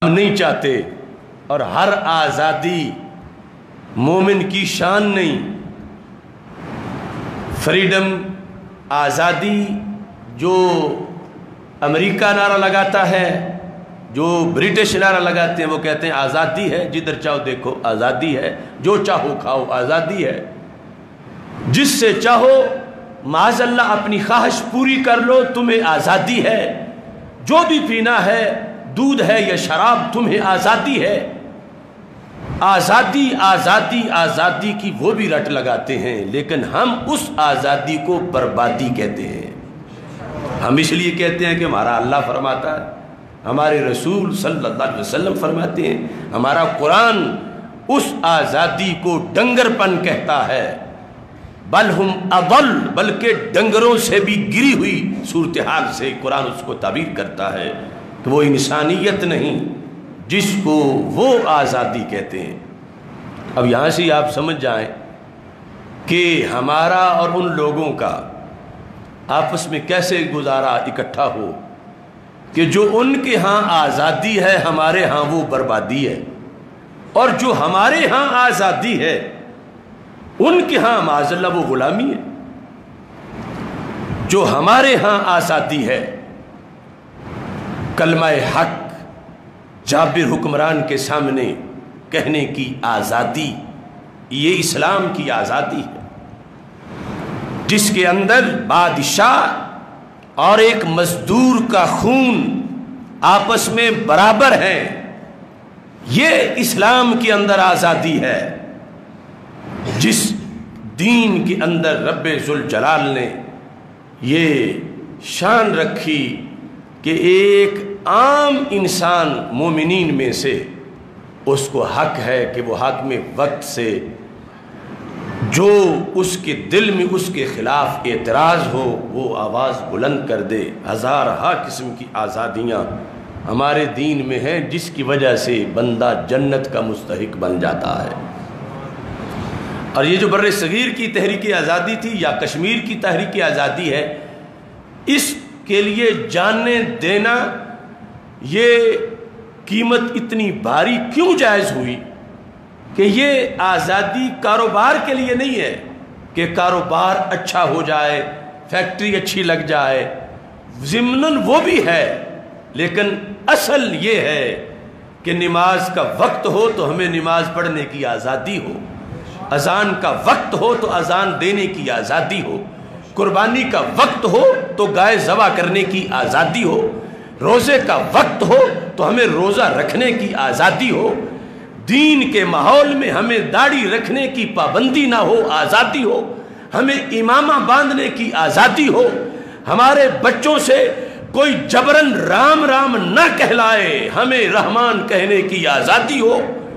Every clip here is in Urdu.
ہم نہیں چاہتے، اور ہر آزادی مومن کی شان نہیں۔ فریڈم، آزادی، جو امریکہ نعرہ لگاتا ہے، جو برٹش نعرہ لگاتے ہیں، وہ کہتے ہیں آزادی ہے، جدھر چاہو دیکھو آزادی ہے، جو چاہو کھاؤ آزادی ہے، جس سے چاہو معاذ اللہ اپنی خواہش پوری کر لو، تمہیں آزادی ہے، جو بھی پینا ہے، دودھ ہے یا شراب، تمہیں آزادی ہے۔ آزادی آزادی آزادی کی وہ بھی رٹ لگاتے ہیں، لیکن ہم اس آزادی کو بربادی کہتے ہیں۔ ہم اس لیے کہتے ہیں کہ ہمارا اللہ فرماتا ہے، ہمارے رسول صلی اللہ علیہ وسلم فرماتے ہیں، ہمارا قرآن اس آزادی کو ڈنگر پن کہتا ہے، بل ہم اضل، بلکہ ڈنگروں سے بھی گری ہوئی صورتحال سے قرآن اس کو تعبیر کرتا ہے کہ وہ انسانیت نہیں جس کو وہ آزادی کہتے ہیں۔ اب یہاں سے آپ سمجھ جائیں کہ ہمارا اور ان لوگوں کا آپس میں کیسے گزارا اکٹھا ہو کہ جو ان کے ہاں آزادی ہے ہمارے ہاں وہ بربادی ہے، اور جو ہمارے ہاں آزادی ہے ان کے ہاں معاذ اللہ وہ غلامی ہے۔ جو ہمارے ہاں آزادی ہے، کلمہ حق جابر حکمران کے سامنے کہنے کی آزادی، یہ اسلام کی آزادی ہے، جس کے اندر بادشاہ اور ایک مزدور کا خون آپس میں برابر ہے، یہ اسلام کے اندر آزادی ہے۔ جس دین کے اندر رب ذوالجلال نے یہ شان رکھی کہ ایک عام انسان مومنین میں سے اس کو حق ہے کہ وہ حق میں وقت سے جو اس کے دل میں اس کے خلاف اعتراض ہو وہ آواز بلند کر دے۔ ہزارہا قسم کی آزادیاں ہمارے دین میں ہیں، جس کی وجہ سے بندہ جنت کا مستحق بن جاتا ہے۔ اور یہ جو بر صغیر کی تحریک آزادی تھی یا کشمیر کی تحریک آزادی ہے، اس کے لیے جانیں دینا، یہ قیمت اتنی بھاری کیوں جائز ہوئی کہ یہ آزادی کاروبار کے لیے نہیں ہے کہ کاروبار اچھا ہو جائے، فیکٹری اچھی لگ جائے، ضمناً وہ بھی ہے، لیکن اصل یہ ہے کہ نماز کا وقت ہو تو ہمیں نماز پڑھنے کی آزادی ہو، اذان کا وقت ہو تو اذان دینے کی آزادی ہو، قربانی کا وقت ہو تو گائے ذبح کرنے کی آزادی ہو، روزے کا وقت ہو تو ہمیں روزہ رکھنے کی آزادی ہو، دین کے ماحول میں ہمیں داڑھی رکھنے کی پابندی نہ ہو، آزادی ہو، ہمیں امامہ باندھنے کی آزادی ہو، ہمارے بچوں سے کوئی جبرن رام رام نہ کہلائے، ہمیں رحمان کہنے کی آزادی ہو۔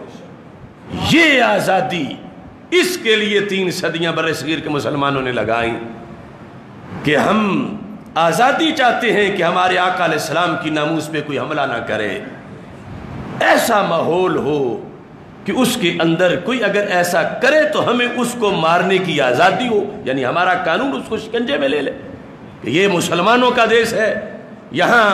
یہ آزادی، اس کے لیے 3 صدیاں بر صغیر کے مسلمانوں نے لگائیں کہ ہم آزادی چاہتے ہیں کہ ہمارے آقا علیہ السلام کی ناموس پہ کوئی حملہ نہ کرے، ایسا ماحول ہو کہ اس کے اندر کوئی اگر ایسا کرے تو ہمیں اس کو مارنے کی آزادی ہو، یعنی ہمارا قانون اس کو شکنجے میں لے لے کہ یہ مسلمانوں کا دیش ہے، یہاں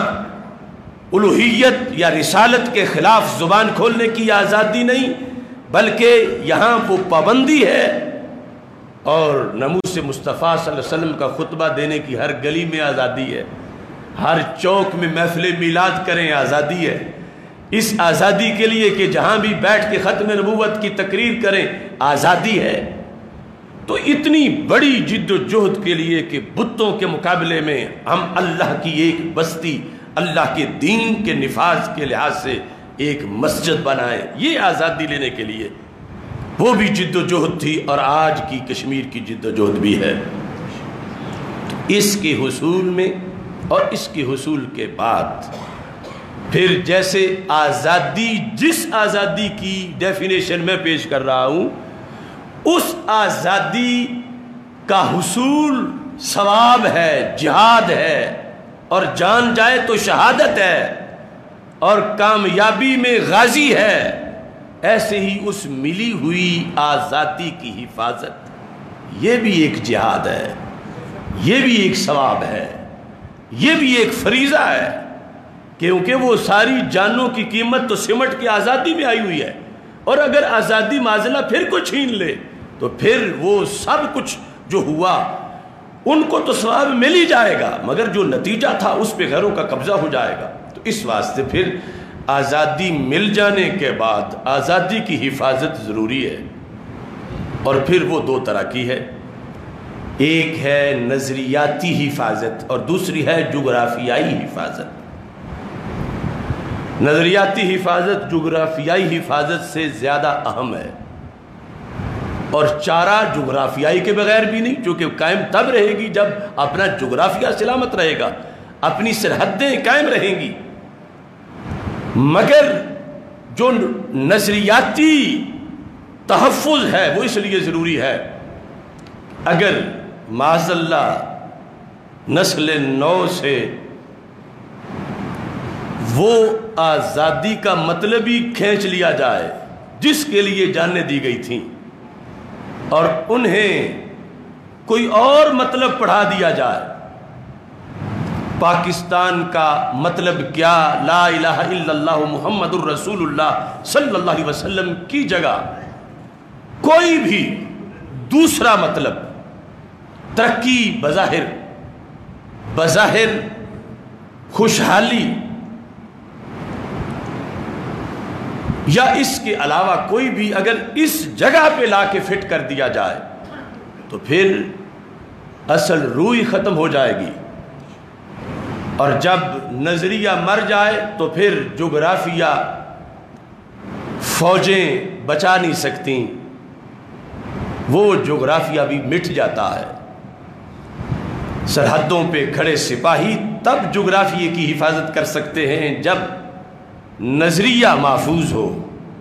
الوہیت یا رسالت کے خلاف زبان کھولنے کی آزادی نہیں، بلکہ یہاں وہ پابندی ہے، اور ناموس مصطفیٰ صلی اللہ علیہ وسلم کا خطبہ دینے کی ہر گلی میں آزادی ہے، ہر چوک میں محفل میلاد کریں آزادی ہے، اس آزادی کے لیے کہ جہاں بھی بیٹھ کے ختم نبوت کی تقریر کریں آزادی ہے۔ تو اتنی بڑی جد و جہد کے لیے کہ بتوں کے مقابلے میں ہم اللہ کی ایک بستی، اللہ کے دین کے نفاذ کے لحاظ سے ایک مسجد بنائیں، یہ آزادی لینے کے لیے وہ بھی جد و جہد تھی، اور آج کی کشمیر کی جد و جہد بھی ہے۔ اس کے حصول میں اور اس کے حصول کے بعد پھر جیسے آزادی، جس آزادی کی ڈیفینیشن میں پیش کر رہا ہوں، اس آزادی کا حصول ثواب ہے، جہاد ہے، اور جان جائے تو شہادت ہے، اور کامیابی میں غازی ہے، ایسے ہی اس ملی ہوئی آزادی کی حفاظت، یہ بھی ایک جہاد ہے، یہ بھی ایک ثواب ہے، یہ بھی ایک فریضہ ہے۔ کیونکہ وہ ساری جانوں کی قیمت تو سمٹ کے آزادی میں آئی ہوئی ہے، اور اگر آزادی معزلہ پھر کو چھین لے تو پھر وہ سب کچھ جو ہوا ان کو تو ثواب مل ہی جائے گا، مگر جو نتیجہ تھا اس پہ غیروں کا قبضہ ہو جائے گا۔ تو اس واسطے پھر آزادی مل جانے کے بعد آزادی کی حفاظت ضروری ہے، اور پھر وہ دو طرح کی ہے، ایک ہے نظریاتی حفاظت اور دوسری ہے جغرافیائی حفاظت۔ نظریاتی حفاظت جغرافیائی حفاظت سے زیادہ اہم ہے، اور چارہ جغرافیائی کے بغیر بھی نہیں، چونکہ قائم تب رہے گی جب اپنا جغرافیہ سلامت رہے گا، اپنی سرحدیں قائم رہیں گی۔ مگر جو نظریاتی تحفظ ہے وہ اس لیے ضروری ہے، اگر معاذ اللہ نسل نو سے وہ آزادی کا مطلب ہی کھینچ لیا جائے جس کے لیے جانیں دی گئی تھیں، اور انہیں کوئی اور مطلب پڑھا دیا جائے، پاکستان کا مطلب کیا، لا الہ الا اللہ محمد الرسول اللہ صلی اللہ علیہ وسلم کی جگہ کوئی بھی دوسرا مطلب، ترقی بظاہر خوشحالی یا اس کے علاوہ کوئی بھی اگر اس جگہ پہ لا کے فٹ کر دیا جائے تو پھر اصل روح ختم ہو جائے گی، اور جب نظریہ مر جائے تو پھر جغرافیہ فوجیں بچا نہیں سکتی، وہ جغرافیہ بھی مٹ جاتا ہے۔ سرحدوں پہ کھڑے سپاہی تب جغرافیے کی حفاظت کر سکتے ہیں جب نظریہ محفوظ ہو۔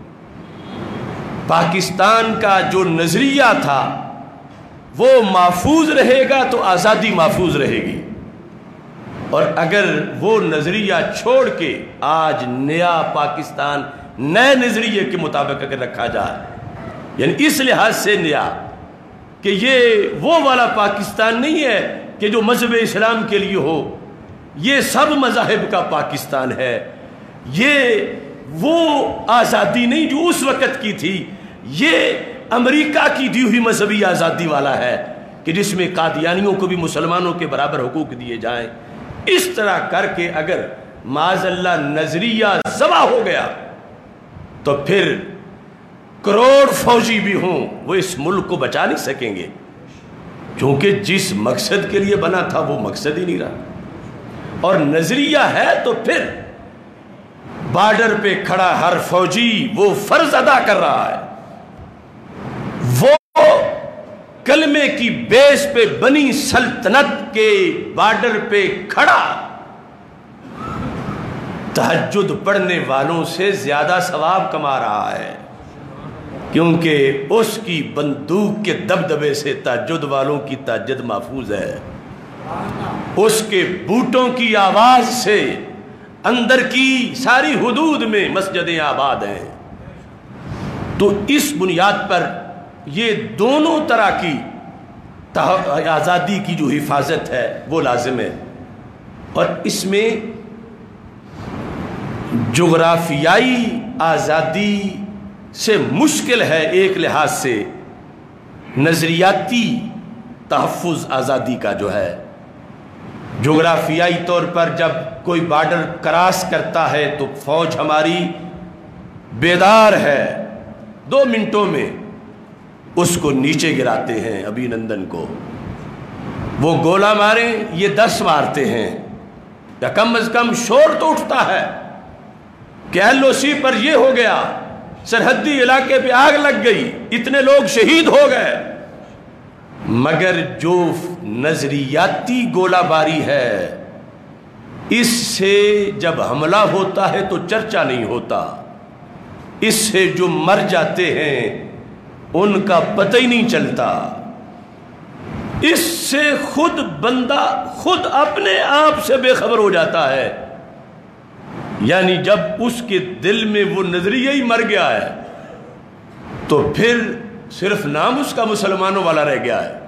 پاکستان کا جو نظریہ تھا وہ محفوظ رہے گا تو آزادی محفوظ رہے گی، اور اگر وہ نظریہ چھوڑ کے آج نیا پاکستان نئے نظریے کے مطابق اگر رکھا جائے، یعنی اس لحاظ سے نیا کہ یہ وہ والا پاکستان نہیں ہے کہ جو مذہب اسلام کے لیے ہو، یہ سب مذاہب کا پاکستان ہے، یہ وہ آزادی نہیں جو اس وقت کی تھی، یہ امریکہ کی دی ہوئی مذہبی آزادی والا ہے کہ جس میں قادیانیوں کو بھی مسلمانوں کے برابر حقوق دیے جائیں۔ اس طرح کر کے اگر معاذ اللہ نظریہ ضبع ہو گیا تو پھر کروڑ فوجی بھی ہوں وہ اس ملک کو بچا نہیں سکیں گے، کیونکہ جس مقصد کے لیے بنا تھا وہ مقصد ہی نہیں رہا۔ اور نظریہ ہے تو پھر بارڈر پہ کھڑا ہر فوجی وہ فرض ادا کر رہا ہے، وہ کلمے کی بیس پہ بنی سلطنت کے بارڈر پہ کھڑا تہجد پڑھنے والوں سے زیادہ ثواب کما رہا ہے، کیونکہ اس کی بندوق کے دبدبے سے تہجد والوں کی تہجد محفوظ ہے، اس کے بوٹوں کی آواز سے اندر کی ساری حدود میں مسجدیں آباد ہیں۔ تو اس بنیاد پر یہ دونوں طرح کی آزادی کی جو حفاظت ہے وہ لازم ہے، اور اس میں جغرافیائی آزادی سے مشکل ہے ایک لحاظ سے نظریاتی تحفظ آزادی کا جو ہے۔ جغرافیائی طور پر جب کوئی بارڈر کراس کرتا ہے تو فوج ہماری بیدار ہے، 2 منٹوں میں اس کو نیچے گراتے ہیں، ابھی نندن کو وہ گولہ ماریں یہ 10 مارتے ہیں، یا کم از کم شور تو اٹھتا ہے کہ LOC پر یہ ہو گیا، سرحدی علاقے پہ آگ لگ گئی، اتنے لوگ شہید ہو گئے۔ مگر جو نظریاتی گولہ باری ہے اس سے جب حملہ ہوتا ہے تو چرچا نہیں ہوتا، اس سے جو مر جاتے ہیں ان کا پتہ ہی نہیں چلتا، اس سے خود بندہ خود اپنے آپ سے بے خبر ہو جاتا ہے، یعنی جب اس کے دل میں وہ نظریہ ہی مر گیا ہے تو پھر صرف نام اس کا مسلمانوں والا رہ گیا ہے،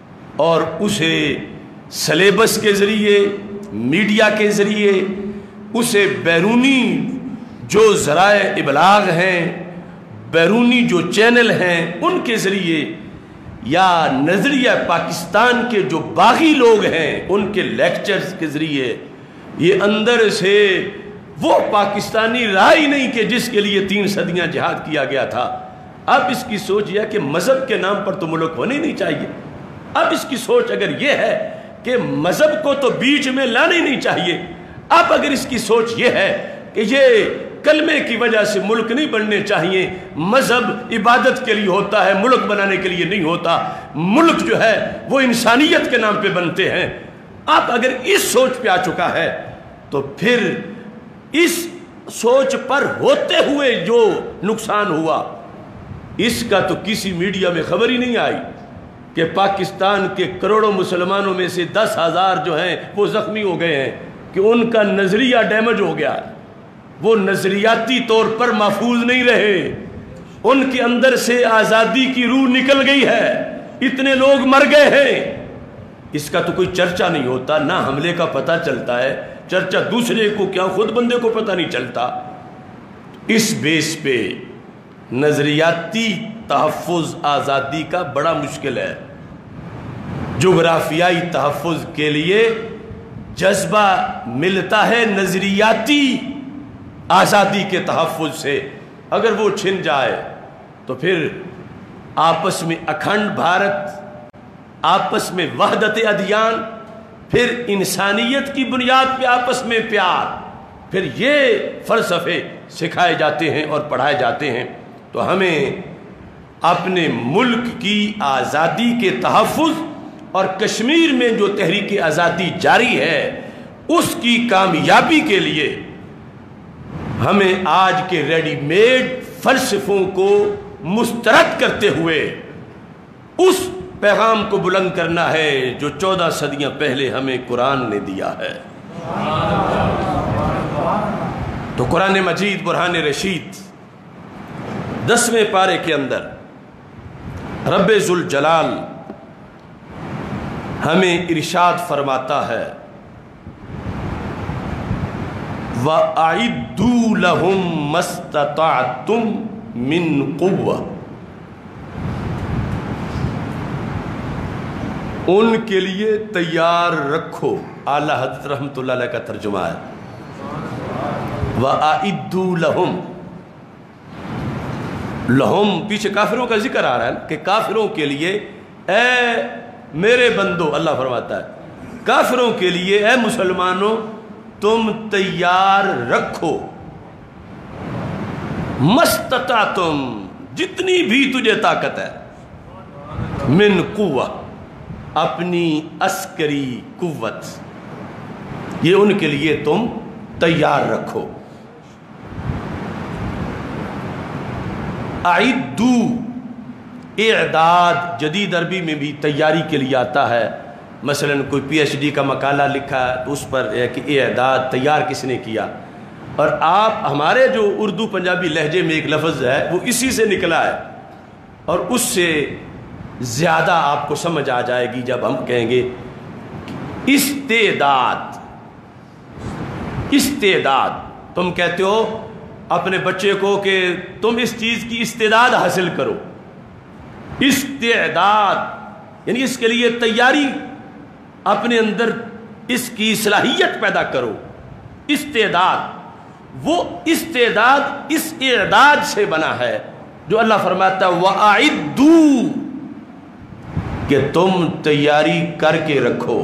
اور اسے سلیبس کے ذریعے، میڈیا کے ذریعے، اسے بیرونی جو ذرائع ابلاغ ہیں، بیرونی جو چینل ہیں، ان کے ذریعے یا نظریہ پاکستان کے جو باغی لوگ ہیں ان کے لیکچرز کے ذریعے یہ اندر سے وہ پاکستانی رہا ہی نہیں کہ جس کے لیے 3 صدیاں جہاد کیا گیا تھا۔ اب اس کی سوچ یہ ہے کہ مذہب کے نام پر تو ملک ہونے نہیں چاہیے۔ اب اس کی سوچ اگر یہ ہے کہ مذہب کو تو بیچ میں لانا ہی نہیں چاہیے، اب اگر اس کی سوچ یہ ہے کہ یہ کلمے کی وجہ سے ملک نہیں بننے چاہیے، مذہب عبادت کے لیے ہوتا ہے، ملک بنانے کے لیے نہیں ہوتا، ملک جو ہے وہ انسانیت کے نام پہ بنتے ہیں، اب اگر اس سوچ پہ آ چکا ہے تو پھر اس سوچ پر ہوتے ہوئے جو نقصان ہوا اس کا تو کسی میڈیا میں خبر ہی نہیں آئی کہ پاکستان کے کروڑوں مسلمانوں میں سے 10,000 جو ہیں وہ زخمی ہو گئے ہیں، کہ ان کا نظریہ ڈیمیج ہو گیا، وہ نظریاتی طور پر محفوظ نہیں رہے، ان کے اندر سے آزادی کی روح نکل گئی ہے، اتنے لوگ مر گئے ہیں، اس کا تو کوئی چرچا نہیں ہوتا، نہ حملے کا پتہ چلتا ہے، چرچا دوسرے کو کیا خود بندے کو پتہ نہیں چلتا۔ اس بیس پہ نظریاتی تحفظ آزادی کا بڑا مشکل ہے۔ جغرافیائی تحفظ کے لیے جذبہ ملتا ہے نظریاتی آزادی کے تحفظ سے، اگر وہ چھن جائے تو پھر آپس میں اکھنڈ بھارت، آپس میں وحدت ادیان، پھر انسانیت کی بنیاد پہ آپس میں پیار، پھر یہ فلسفے سکھائے جاتے ہیں اور پڑھائے جاتے ہیں۔ تو ہمیں اپنے ملک کی آزادی کے تحفظ اور کشمیر میں جو تحریک آزادی جاری ہے اس کی کامیابی کے لیے ہمیں آج کے ریڈی میڈ فلسفوں کو مسترد کرتے ہوئے اس پیغام کو بلند کرنا ہے جو 14 صدیاں پہلے ہمیں قرآن نے دیا ہے۔ تو قرآن مجید برہان رشید 10ویں پارے کے اندر رب ذوالجلال ہمیں ارشاد فرماتا ہے وَأَعِدُّوا لَهُم مَّا اسْتَطَعْتُم مِّن قُوَّةٍ، ان کے لیے تیار رکھو۔ اعلیٰ حضرت رحمت اللہ علیہ کا ترجمہ ہے وَأَعِدُّوا لَهُم، لہم پیچھے کافروں کا ذکر آ رہا ہے کہ کافروں کے لیے اے میرے بندو، اللہ فرماتا ہے کافروں کے لیے اے مسلمانوں تم تیار رکھو، مستطعتم جتنی بھی تجھے طاقت ہے، من قوہ اپنی عسکری قوت، یہ ان کے لیے تم تیار رکھو۔ اعدو اعداد جدید عربی میں بھی تیاری کے لیے آتا ہے، مثلا کوئی پی ایچ ڈی کا مقالہ لکھا ہے تو اس پر ہے کہ اعداد تیار کس نے کیا، اور آپ ہمارے جو اردو پنجابی لہجے میں ایک لفظ ہے وہ اسی سے نکلا ہے، اور اس سے زیادہ آپ کو سمجھ آ جائے گی جب ہم کہیں گے استعداد۔ استعداد تم کہتے ہو اپنے بچے کو کہ تم اس چیز کی استعداد حاصل کرو، استعداد یعنی اس کے لیے تیاری، اپنے اندر اس کی صلاحیت پیدا کرو۔ استعداد، وہ استعداد اس اعداد سے بنا ہے جو اللہ فرماتا ہے وَأَعِدُّوا، کہ تم تیاری کر کے رکھو۔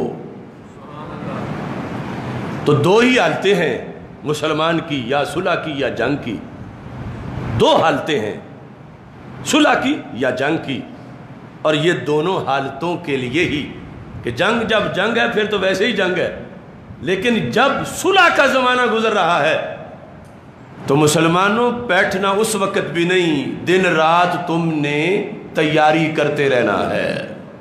تو دو ہی حالتیں ہیں مسلمان کی، یا صلح کی یا جنگ کی، دو حالتیں ہیں، صلح کی یا جنگ کی، اور یہ دونوں حالتوں کے لیے ہی کہ جنگ جب جنگ ہے پھر تو ویسے ہی جنگ ہے، لیکن جب صلح کا زمانہ گزر رہا ہے تو مسلمانوں بیٹھنا اس وقت بھی نہیں، دن رات تم نے تیاری کرتے رہنا ہے۔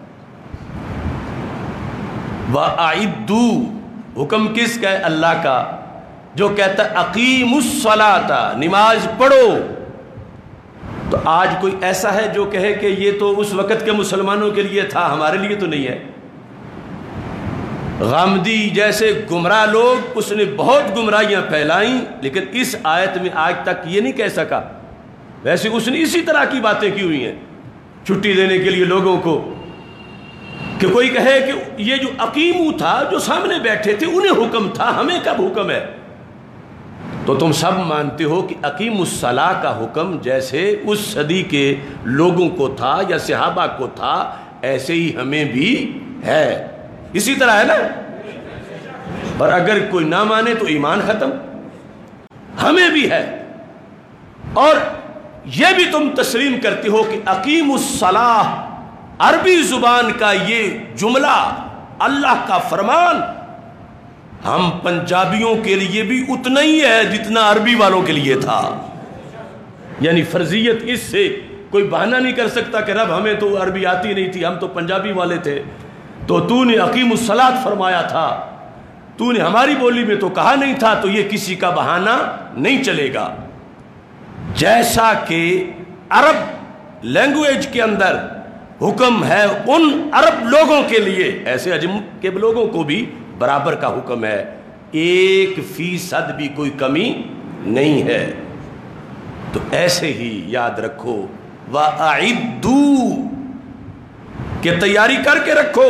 وَأَعِدُّوا، حکم کس کا ہے؟ اللہ کا، جو کہتا ہے اقیموا الصلاۃ، نماز پڑھو۔ تو آج کوئی ایسا ہے جو کہے کہ یہ تو اس وقت کے مسلمانوں کے لیے تھا، ہمارے لیے تو نہیں ہے؟ غامدی جیسے گمراہ لوگ اس نے بہت گمراہیاں پھیلائیں، لیکن اس آیت میں آج تک یہ نہیں کہہ سکا۔ ویسے اس نے اسی طرح کی باتیں کی ہوئی ہیں چھٹی دینے کے لیے لوگوں کو، کہ کوئی کہے کہ یہ جو اقیمو تھا، جو سامنے بیٹھے تھے انہیں حکم تھا، ہمیں کب حکم ہے؟ تو تم سب مانتے ہو کہ اقیم الصلاۃ کا حکم جیسے اس صدی کے لوگوں کو تھا یا صحابہ کو تھا، ایسے ہی ہمیں بھی ہے، اسی طرح ہے نا۔ اور اگر کوئی نہ مانے تو ایمان ختم، ہمیں بھی ہے۔ اور یہ بھی تم تسلیم کرتے ہو کہ اقیم الصلاۃ عربی زبان کا یہ جملہ اللہ کا فرمان ہم پنجابیوں کے لیے بھی اتنا ہی ہے جتنا عربی والوں کے لیے تھا، یعنی فرضیت اس سے کوئی بہانہ نہیں کر سکتا کہ رب ہمیں تو عربی آتی نہیں تھی، ہم تو پنجابی والے تھے، تو نے اقیم الصلاۃ فرمایا تھا، تو نے ہماری بولی میں تو کہا نہیں تھا، تو یہ کسی کا بہانہ نہیں چلے گا۔ جیسا کہ عرب لینگویج کے اندر حکم ہے ان عرب لوگوں کے لیے، ایسے عجم کے لوگوں کو بھی برابر کا حکم ہے، 1% بھی کوئی کمی نہیں ہے۔ تو ایسے ہی یاد رکھو وَأَعِدُّوا کہ تیاری کر کے رکھو،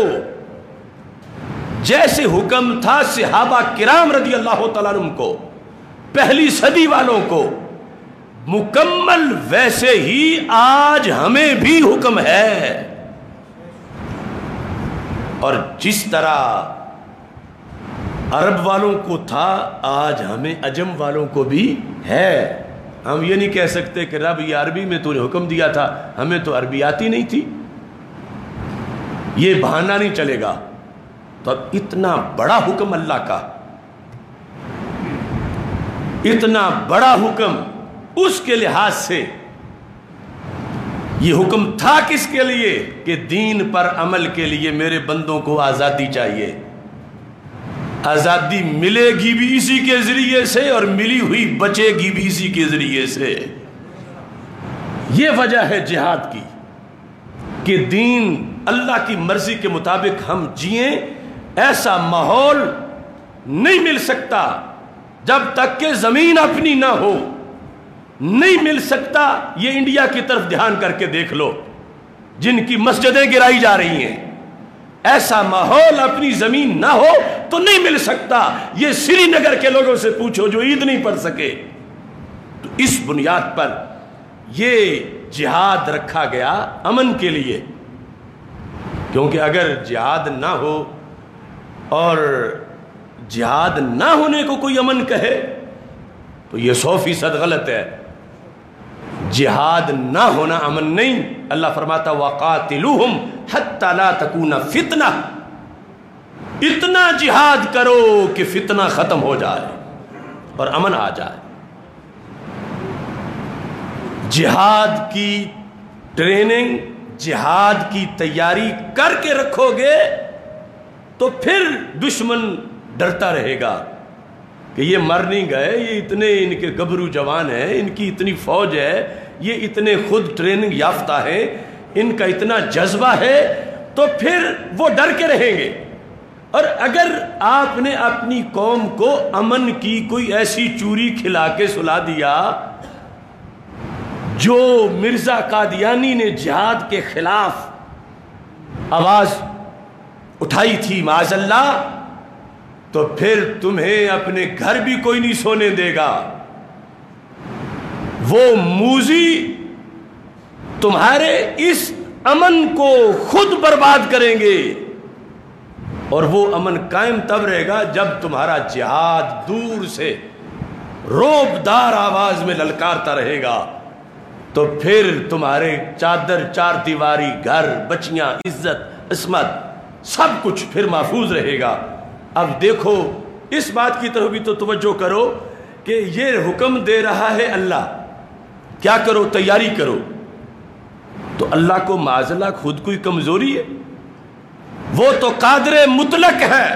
جیسے حکم تھا صحابہ کرام رضی اللہ تعالیٰ عنہ کو، پہلی صدی والوں کو، مکمل ویسے ہی آج ہمیں بھی حکم ہے۔ اور جس طرح عرب والوں کو تھا آج ہمیں عجم والوں کو بھی ہے۔ ہم یہ نہیں کہہ سکتے کہ رب یہ عربی میں تو نے حکم دیا تھا، ہمیں تو عربی آتی نہیں تھی، یہ بہانہ نہیں چلے گا۔ تو اب اتنا بڑا حکم اللہ کا، اتنا بڑا حکم، اس کے لحاظ سے یہ حکم تھا کس کے لیے؟ کہ دین پر عمل کے لیے میرے بندوں کو آزادی چاہیے، آزادی ملے گی بھی اسی کے ذریعے سے اور ملی ہوئی بچے گی بھی اسی کے ذریعے سے۔ یہ وجہ ہے جہاد کی کہ دین اللہ کی مرضی کے مطابق ہم جئیں۔ ایسا ماحول نہیں مل سکتا جب تک کہ زمین اپنی نہ ہو، نہیں مل سکتا۔ یہ انڈیا کی طرف دھیان کر کے دیکھ لو، جن کی مسجدیں گرائی جا رہی ہیں، ایسا ماحول اپنی زمین نہ ہو تو نہیں مل سکتا۔ یہ سری نگر کے لوگوں سے پوچھو جو عید نہیں پڑھ سکے۔ تو اس بنیاد پر یہ جہاد رکھا گیا امن کے لیے، کیونکہ اگر جہاد نہ ہو اور جہاد نہ ہونے کو کوئی امن کہے تو یہ 100% غلط ہے۔ جہاد نہ ہونا امن نہیں۔ اللہ فرماتا وَقَاتِلُوهُمْ حَتَّى لَا تَكُونَ فِتْنَةٌ، اتنا جہاد کرو کہ فتنہ ختم ہو جائے اور امن آ جائے۔ جہاد کی ٹریننگ، جہاد کی تیاری کر کے رکھو گے تو پھر دشمن ڈرتا رہے گا کہ یہ مر نہیں گئے، یہ اتنے ان کے گبرو جوان ہیں، ان کی اتنی فوج ہے، یہ اتنے خود ٹریننگ یافتہ ہیں، ان کا اتنا جذبہ ہے، تو پھر وہ ڈر کے رہیں گے۔ اور اگر آپ نے اپنی قوم کو امن کی کوئی ایسی چوری کھلا کے سلا دیا جو مرزا قادیانی نے جہاد کے خلاف آواز اٹھائی تھی معاذ اللہ، تو پھر تمہیں اپنے گھر بھی کوئی نہیں سونے دے گا۔ وہ موذی تمہارے اس امن کو خود برباد کریں گے، اور وہ امن قائم تب رہے گا جب تمہارا جہاد دور سے روب دار آواز میں للکارتا رہے گا، تو پھر تمہارے چادر، چار دیواری، گھر، بچیاں، عزت، عصمت، سب کچھ پھر محفوظ رہے گا۔ اب دیکھو اس بات کی طرف بھی تو توجہ کرو کہ یہ حکم دے رہا ہے اللہ، کیا کرو؟ تیاری کرو۔ تو اللہ کو معاذ اللہ خود کوئی کمزوری ہے؟ وہ تو قادر مطلق ہے۔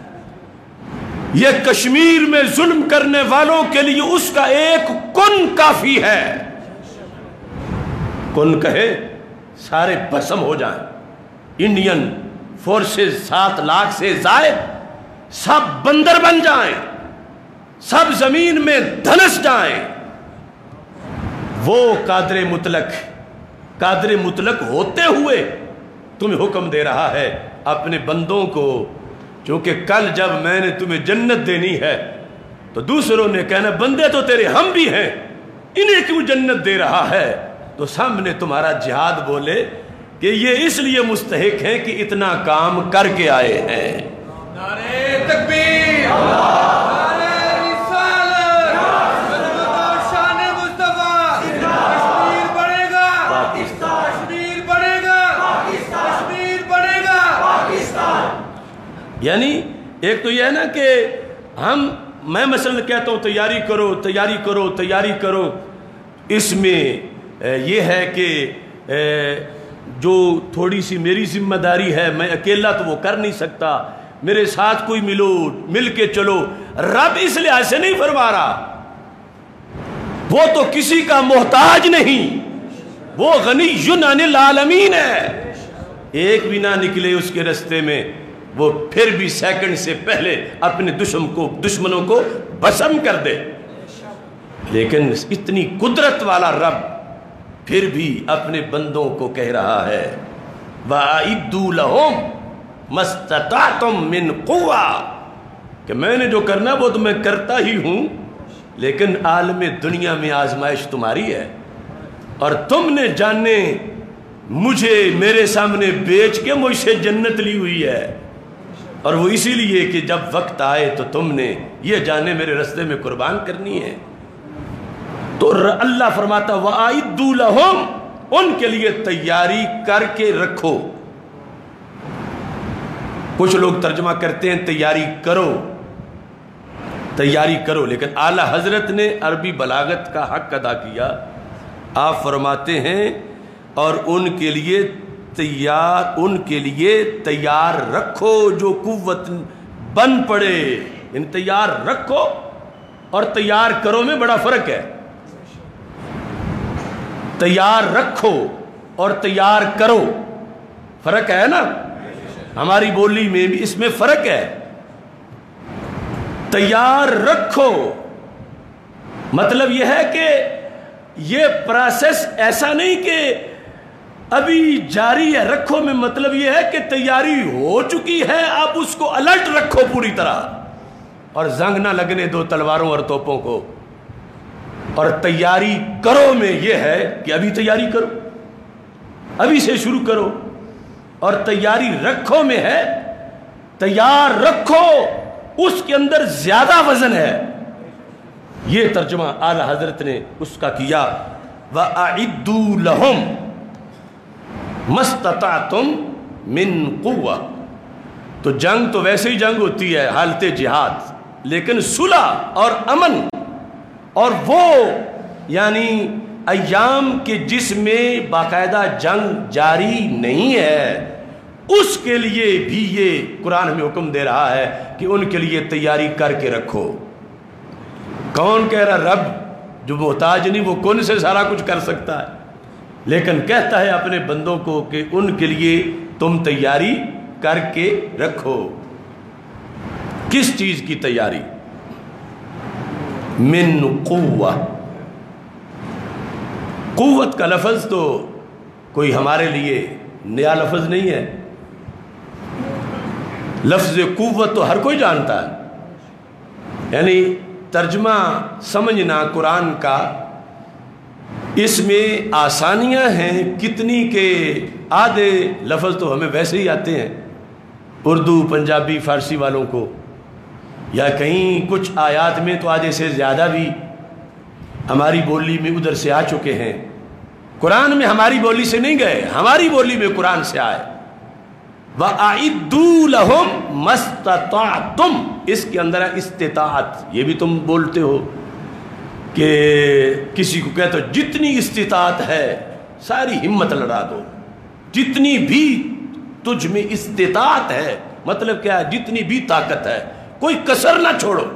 یہ کشمیر میں ظلم کرنے والوں کے لیے اس کا ایک کن کافی ہے۔ کن کہے سارے بھسم ہو جائیں، انڈین فورسز 7 لاکھ سے زائد سب بندر بن جائیں، سب زمین میں دھنس جائیں، وہ قادر مطلق ہوتے ہوئے تمہیں حکم دے رہا ہے اپنے بندوں کو، چونکہ کل جب میں نے تمہیں جنت دینی ہے تو دوسروں نے کہنا بندے تو تیرے ہم بھی ہیں، انہیں کیوں جنت دے رہا ہے؟ تو سامنے تمہارا جہاد بولے کہ یہ اس لیے مستحق ہیں کہ اتنا کام کر کے آئے ہیں۔ نعرہ تکبیر، نعرہ رسالت، خدمت شان مصطفیٰ، کشمیر بڑھے گا، کشمیر بڑھے گا، کشمیر بڑھے گا، پاکستان۔ یعنی ایک تو یہ ہے نا کہ میں مثلا کہتا ہوں تیاری کرو تیاری کرو تیاری کرو، اس میں یہ ہے کہ جو تھوڑی سی میری ذمہ داری ہے، میں اکیلا تو وہ کر نہیں سکتا، میرے ساتھ کوئی مل کے چلو۔ رب اس لحاظ سے نہیں فرما رہا، وہ تو کسی کا محتاج نہیں، وہ غنی عن العالمین ہے، ایک بھی نہ نکلے اس کے رستے میں وہ پھر بھی سیکنڈ سے پہلے اپنے دشمنوں کو بسم کر دے۔ لیکن اتنی قدرت والا رب پھر بھی اپنے بندوں کو کہہ رہا ہے وَأَعِدُّوا لَهُمْ مَا اسْتَطَعْتُم مِّن قُوَّةٍ، کہ میں نے جو کرنا وہ تو میں کرتا ہی ہوں، لیکن عالم دنیا میں آزمائش تمہاری ہے، اور تم نے جانے مجھے میرے سامنے بیچ کے مجھ سے جنت لی ہوئی ہے، اور وہ اسی لیے کہ جب وقت آئے تو تم نے یہ جانے میرے رستے میں قربان کرنی ہے۔ تو اللہ فرماتا وَأَعِدُّوا لَهُمْ، ان کے لیے تیاری کر کے رکھو۔ کچھ لوگ ترجمہ کرتے ہیں تیاری کرو، تیاری کرو، لیکن اعلیٰ حضرت نے عربی بلاغت کا حق ادا کیا۔ آپ فرماتے ہیں اور ان کے لیے تیار رکھو جو قوت بن پڑے، ان تیار رکھو اور تیار کرو میں بڑا فرق ہے۔ تیار رکھو اور تیار کرو فرق ہے نا، ہماری بولی میں بھی اس میں فرق ہے۔ تیار رکھو مطلب یہ ہے کہ یہ پروسیس ایسا نہیں کہ ابھی جاری ہے، رکھو میں مطلب یہ ہے کہ تیاری ہو چکی ہے، اب اس کو الرٹ رکھو پوری طرح، اور زنگ نہ لگنے دو تلواروں اور توپوں کو۔ اور تیاری کرو میں یہ ہے کہ ابھی تیاری کرو، ابھی سے شروع کرو، اور تیاری رکھو میں ہے تیار رکھو، اس کے اندر زیادہ وزن ہے۔ یہ ترجمہ اعلیٰ حضرت نے اس کا کیا وَأَعِدُّوا لَهُمْ مَا اسْتَطَعْتُم مِّن قُوَّةٍ۔ تو جنگ تو ویسے ہی جنگ ہوتی ہے حالت جہاد، لیکن صلح اور امن اور وہ یعنی ایام کے جس میں باقاعدہ جنگ جاری نہیں ہے، اس کے لیے بھی یہ قرآن ہمیں حکم دے رہا ہے کہ ان کے لیے تیاری کر کے رکھو۔ کون کہہ رہا؟ رب جو محتاج نہیں، وہ کون سے سارا کچھ کر سکتا ہے، لیکن کہتا ہے اپنے بندوں کو کہ ان کے لیے تم تیاری کر کے رکھو۔ کس چیز کی تیاری؟ من قوہ، قوت کا لفظ تو کوئی ہمارے لیے نیا لفظ نہیں ہے، لفظ قوت تو ہر کوئی جانتا ہے، یعنی ترجمہ سمجھنا قرآن کا، اس میں آسانیاں ہیں کتنی کہ آدھے لفظ تو ہمیں ویسے ہی آتے ہیں، اردو پنجابی فارسی والوں کو، یا کہیں کچھ آیات میں تو آدھے سے زیادہ بھی ہماری بولی میں ادھر سے آ چکے ہیں۔ قرآن میں ہماری بولی سے نہیں گئے، ہماری بولی میں قرآن سے آئے وَأَعِدُّوا لَهُمْ مَا اسْتَطَعْتُم، اس کے اندر ہے استطاعت۔ یہ بھی تم بولتے ہو کہ کسی کو کہتے ہو جتنی استطاعت ہے ساری ہمت لڑا دو، جتنی بھی تجھ میں استطاعت ہے، مطلب کیا ہے؟ جتنی بھی طاقت ہے، کوئی کسر نہ چھوڑو۔